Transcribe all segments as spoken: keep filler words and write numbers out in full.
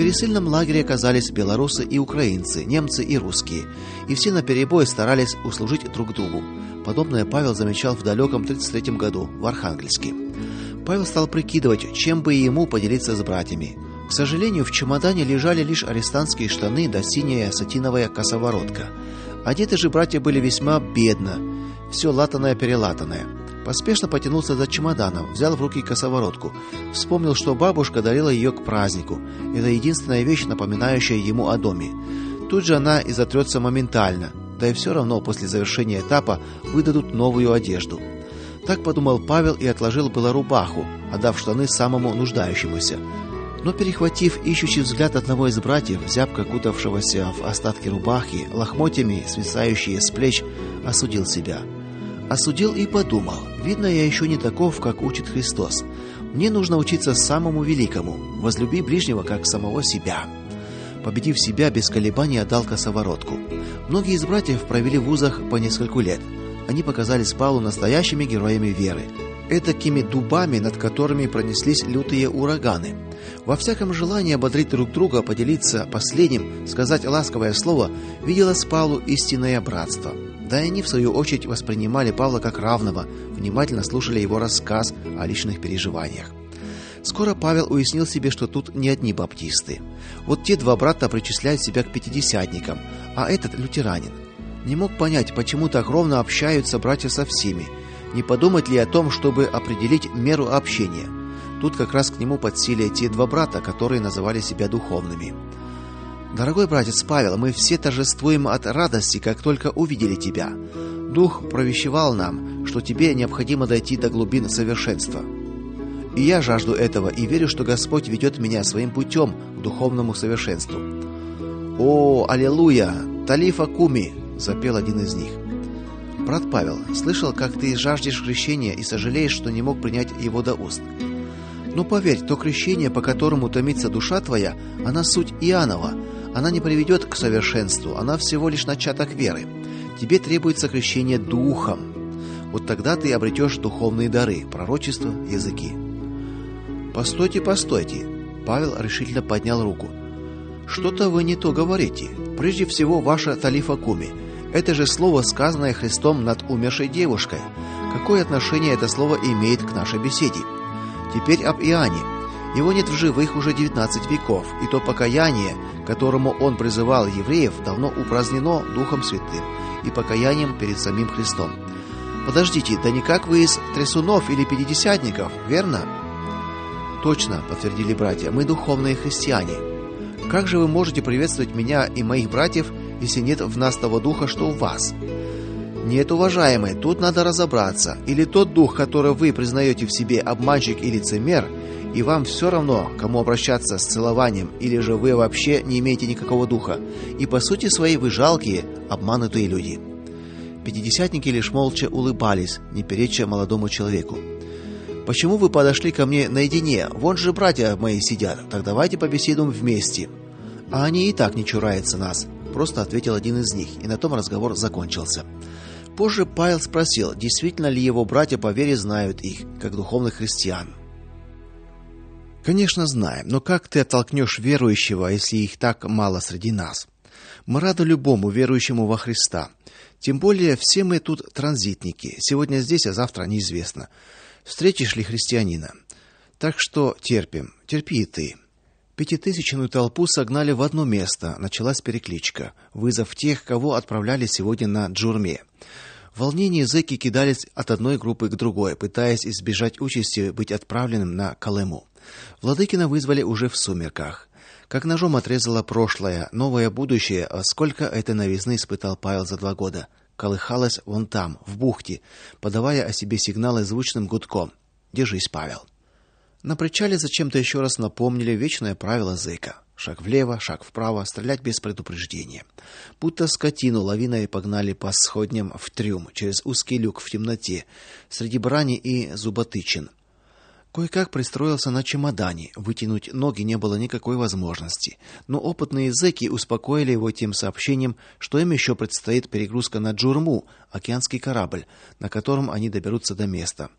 пересыльном лагере оказались белорусы и украинцы, немцы и русские, и все наперебой старались услужить друг другу. Подобное Павел замечал в далеком тридцать третьем году в Архангельске. Павел стал прикидывать, чем бы ему поделиться с братьями. К сожалению, в чемодане лежали лишь арестантские штаны да синяя сатиновая косоворотка. Одеты же братья были весьма бедно, все латаное-перелатанное. Поспешно потянулся за чемоданом, взял в руки косоворотку, вспомнил, что бабушка дарила ее к празднику. Это единственная вещь, напоминающая ему о доме. Тут же она и затрется моментально, да и все равно после завершения этапа выдадут новую одежду. Так подумал Павел и отложил было рубаху, отдав штаны самому нуждающемуся. Но, перехватив ищущий взгляд одного из братьев, зябко кутавшегося в остатки рубахи, лохмотьями свисающие с плеч, осудил себя. Осудил и подумал: видно, я еще не таков, как учит Христос. Мне нужно учиться самому великому: возлюби ближнего, как самого себя. Победив себя, без колебаний отдал косоворотку. Многие из братьев провели в вузах по нескольку лет. Они показались Павлу настоящими героями веры, этакими дубами, над которыми пронеслись лютые ураганы. Во всяком желании ободрить друг друга, поделиться последним, сказать ласковое слово, виделось Павлу истинное братство. Да и они, в свою очередь, воспринимали Павла как равного, внимательно слушали его рассказ о личных переживаниях. Скоро Павел уяснил себе, что тут не одни баптисты. Вот те два брата причисляют себя к пятидесятникам, а этот лютеранин. Не мог понять, почему так ровно общаются братья со всеми. Не подумать ли о том, чтобы определить меру общения? Тут как раз к нему подсели те два брата, которые называли себя духовными. Дорогой братец Павел, мы все торжествуем от радости, как только увидели тебя. Дух провещевал нам, что тебе необходимо дойти до глубин совершенства. И я жажду этого и верю, что Господь ведет меня своим путем к духовному совершенству. О, аллилуйя, талифа куми, запел один из них. Брат Павел, слышал, как ты жаждешь крещения и сожалеешь, что не мог принять его до уст. Но поверь, то крещение, по которому томится душа твоя, она суть Иоаннова. Она не приведет к совершенству, она всего лишь начаток веры. Тебе требуется крещение духом. Вот тогда ты обретешь духовные дары, пророчество, языки. Постойте, постойте. Павел решительно поднял руку. Что-то вы не то говорите. Прежде всего, ваша талифа куми. Это же слово, сказанное Христом над умершей девушкой. Какое отношение это слово имеет к нашей беседе? Теперь об Иоанне. Его нет в живых уже девятнадцать веков, и то покаяние, к которому он призывал евреев, давно упразднено Духом Святым и покаянием перед самим Христом. Подождите, да не как вы из трясунов или пятидесятников, верно? Точно, подтвердили братья, мы духовные христиане. Как же вы можете приветствовать меня и моих братьев, если нет в нас того духа, что в вас? Нет, уважаемые, тут надо разобраться. Или тот дух, который вы признаете в себе, обманщик и лицемер, и вам все равно, кому обращаться с целованием, или же вы вообще не имеете никакого духа, и по сути своей вы жалкие, обманутые люди. Пятидесятники лишь молча улыбались, не переча молодому человеку. Почему вы подошли ко мне наедине? Вон же братья мои сидят. Так давайте побеседуем вместе. А они и так не чураются нас, просто ответил один из них, и на том разговор закончился. Позже Павел спросил, действительно ли его братья по вере знают их, как духовных христиан. Конечно, знаем, но как ты оттолкнешь верующего, если их так мало среди нас? Мы рады любому верующему во Христа. Тем более все мы тут транзитники. Сегодня здесь, а завтра неизвестно, встретишь ли христианина. Так что терпим, терпи и ты. Пятитысячную толпу согнали в одно место. Началась перекличка, вызов тех, кого отправляли сегодня на Джурме. В волнении зэки кидались от одной группы к другой, пытаясь избежать участи быть отправленным на Колыму. Владыкина вызвали уже в сумерках. Как ножом отрезало прошлое, новое будущее, а сколько этой новизны испытал Павел за два года. Колыхалось вон там, в бухте, подавая о себе сигналы звучным гудком. Держись, Павел. На причале зачем-то еще раз напомнили вечное правило зэка: шаг влево, шаг вправо, стрелять без предупреждения. Будто скотину лавиной погнали по сходням в трюм через узкий люк в темноте, среди брани и зуботычин. Кое-как пристроился на чемодане, вытянуть ноги не было никакой возможности, но опытные зэки успокоили его тем сообщением, что им еще предстоит перегрузка на Джурму, океанский корабль, на котором они доберутся до места.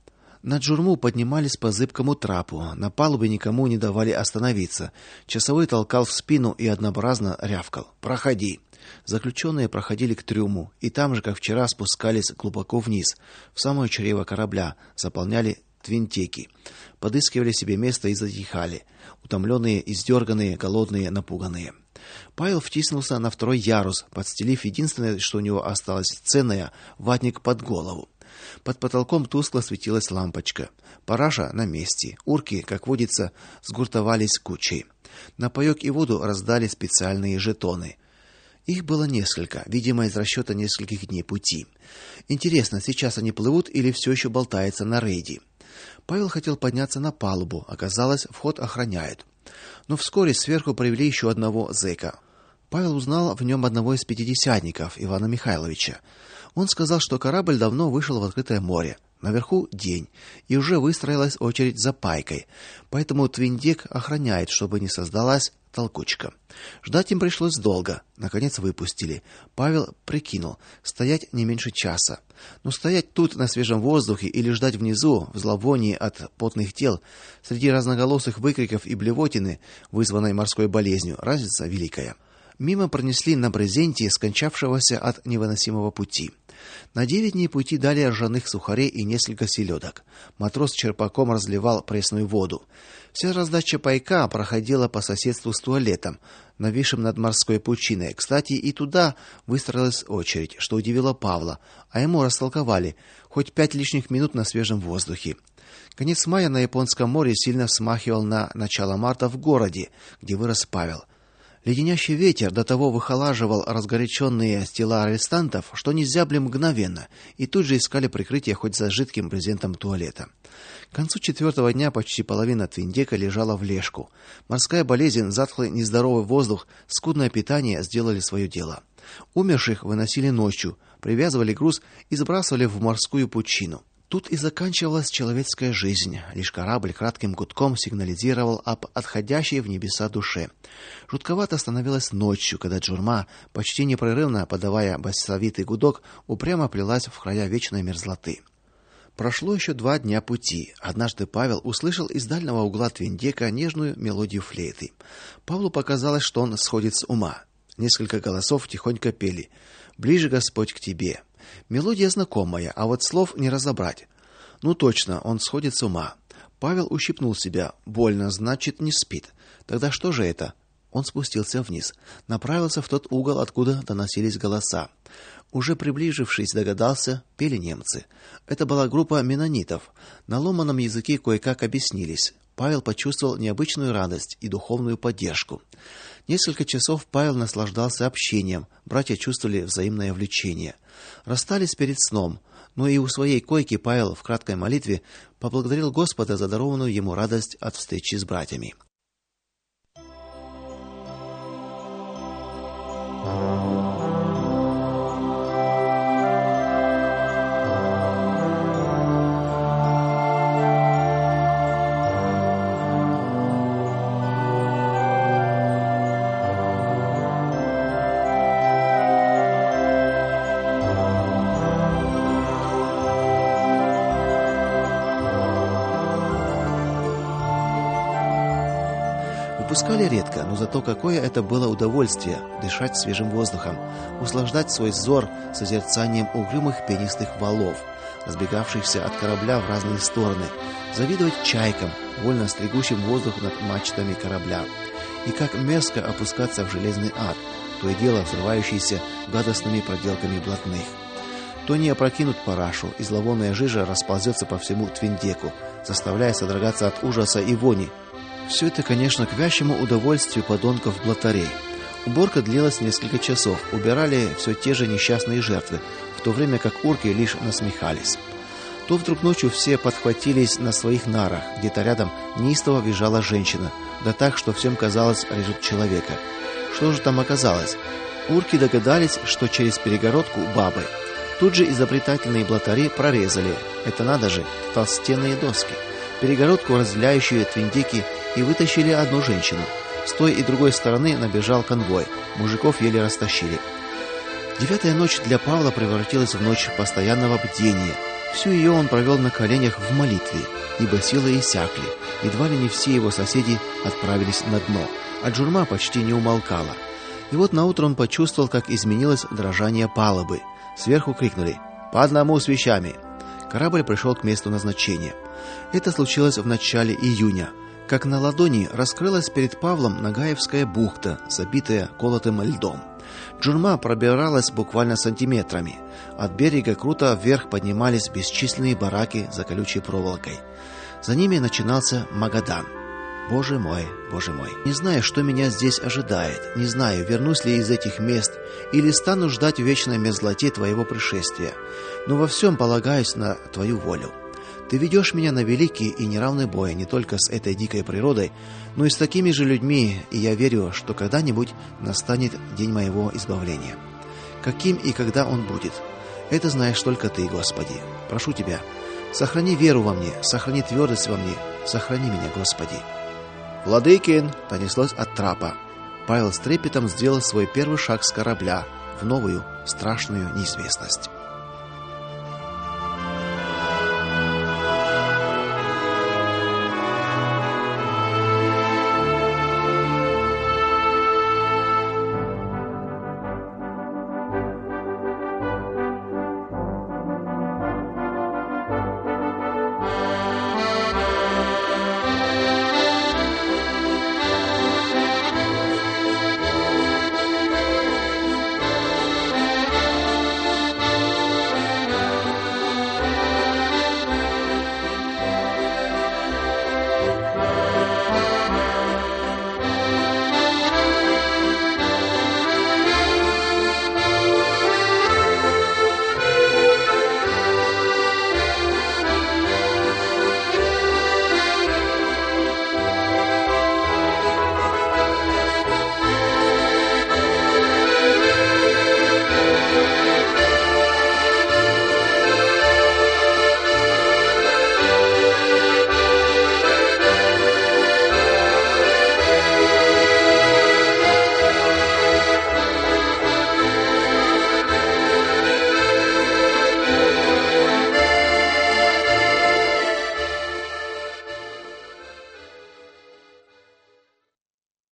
На Джурму поднимались по зыбкому трапу. На палубе никому не давали остановиться. Часовой толкал в спину и однообразно рявкал: "Проходи". Заключенные проходили к трюму, и там же, как вчера, спускались глубоко вниз, в самое чрево корабля, заполняли твинтеки, подыскивали себе место и затихали, утомленные, издерганные, голодные, напуганные. Павел втиснулся на второй ярус, подстелив единственное, что у него осталось ценное, ватник под голову. Под потолком тускло светилась лампочка. Параша на месте. Урки, как водится, сгуртовались кучей. На паёк и воду раздали специальные жетоны. Их было несколько, видимо, из расчета нескольких дней пути. Интересно, сейчас они плывут или все еще болтаются на рейде? Павел хотел подняться на палубу, оказалось, вход охраняют. Но вскоре сверху привели еще одного зэка. Павел узнал в нем одного из пятидесятников, Ивана Михайловича. Он сказал, что корабль давно вышел в открытое море. Наверху день, и уже выстроилась очередь за пайкой. Поэтому твиндек охраняет, чтобы не создалась толкучка. Ждать им пришлось долго. Наконец выпустили. Павел прикинул: стоять не меньше часа. Но стоять тут на свежем воздухе или ждать внизу, в зловонии от потных тел, среди разноголосых выкриков и блевотины, вызванной морской болезнью, разница великая. Мимо пронесли на брезенте скончавшегося от невыносимого пути. На девять дней пути дали ржаных сухарей и несколько селедок. Матрос черпаком разливал пресную воду. Вся раздача пайка проходила по соседству с туалетом, нависшим над морской пучиной. Кстати, и туда выстроилась очередь, что удивило Павла, а ему растолковали: хоть пять лишних минут на свежем воздухе. Конец мая на Японском море сильно смахивал на начало марта в городе, где вырос Павел. Леденящий ветер до того выхолаживал разгоряченные тела арестантов, что они зябли мгновенно и тут же искали прикрытие хоть за жидким брезентом туалета. К концу четвертого дня почти половина твиндека лежала в лежку. Морская болезнь, затхлый нездоровый воздух, скудное питание сделали свое дело. Умерших выносили ночью, привязывали груз и сбрасывали в морскую пучину. Тут и заканчивалась человеческая жизнь. Лишь корабль кратким гудком сигнализировал об отходящей в небеса душе. Жутковато становилось ночью, когда Джурма, почти непрерывно подавая басовитый гудок, упрямо плелась в края вечной мерзлоты. Прошло еще два дня пути. Однажды Павел услышал из дальнего угла твиндека нежную мелодию флейты. Павлу показалось, что он сходит с ума. Несколько голосов тихонько пели: "Ближе, Господь, к тебе". Мелодия знакомая, а вот слов не разобрать. Ну точно, он сходит с ума. Павел ущипнул себя. Больно, значит, не спит. Тогда что же это? Он спустился вниз, направился в тот угол, откуда доносились голоса. Уже приближившись, догадался, пели немцы. Это была группа меннонитов. На ломаном языке кое-как объяснились. Павел почувствовал необычную радость и духовную поддержку. Несколько часов Павел наслаждался общением. Братья чувствовали взаимное влечение. Расстались перед сном, но и у своей койки Павел в краткой молитве поблагодарил Господа за дарованную ему радость от встречи с братьями. Выпускали редко, но зато какое это было удовольствие дышать свежим воздухом, услаждать свой взор созерцанием угрюмых пенистых валов, разбегавшихся от корабля в разные стороны, завидовать чайкам, вольно стригущим воздух над мачтами корабля. И как мерзко опускаться в железный ад, то и дело взрывающийся гадостными проделками блатных. То не опрокинут парашу, и зловонная жижа расползется по всему твиндеку, заставляя содрогаться от ужаса и вони. Все это, конечно, к вящему удовольствию подонков-блатарей. Уборка длилась несколько часов, убирали все те же несчастные жертвы, в то время как урки лишь насмехались. То вдруг ночью все подхватились на своих нарах, где-то рядом неистово визжала женщина, да так, что всем казалось, режут человека. Что же там оказалось? Урки догадались, что через перегородку бабы. Тут же изобретательные блатари прорезали, это надо же, толстенные доски, перегородку, разделяющую твиндеки, и вытащили одну женщину. С той и другой стороны набежал конвой. Мужиков еле растащили. Девятая ночь для Павла превратилась в ночь постоянного бдения. Всю ее он провел на коленях в молитве, ибо силы иссякли, едва ли не все его соседи отправились на дно, а джурма почти не умолкала. И вот наутро он почувствовал, как изменилось дрожание палубы. Сверху крикнули: «По одному с вещами!» Корабль пришел к месту назначения. Это случилось в начале июня. Как на ладони раскрылась перед Павлом Нагаевская бухта, забитая колотым льдом. Джурма пробиралась буквально сантиметрами. От берега круто вверх поднимались бесчисленные бараки за колючей проволокой. За ними начинался Магадан. Боже мой, Боже мой. Не знаю, что меня здесь ожидает. Не знаю, вернусь ли из этих мест или стану ждать в вечной мерзлоте твоего пришествия. Но во всем полагаюсь на твою волю. Ты ведешь меня на великий и неравный бой не только с этой дикой природой, но и с такими же людьми, и я верю, что когда-нибудь настанет день моего избавления. Каким и когда он будет, это знаешь только ты, Господи. Прошу тебя, сохрани веру во мне, сохрани твердость во мне, сохрани меня, Господи. Владыкин, донеслось от трапа. Павел с трепетом сделал свой первый шаг с корабля в новую страшную неизвестность.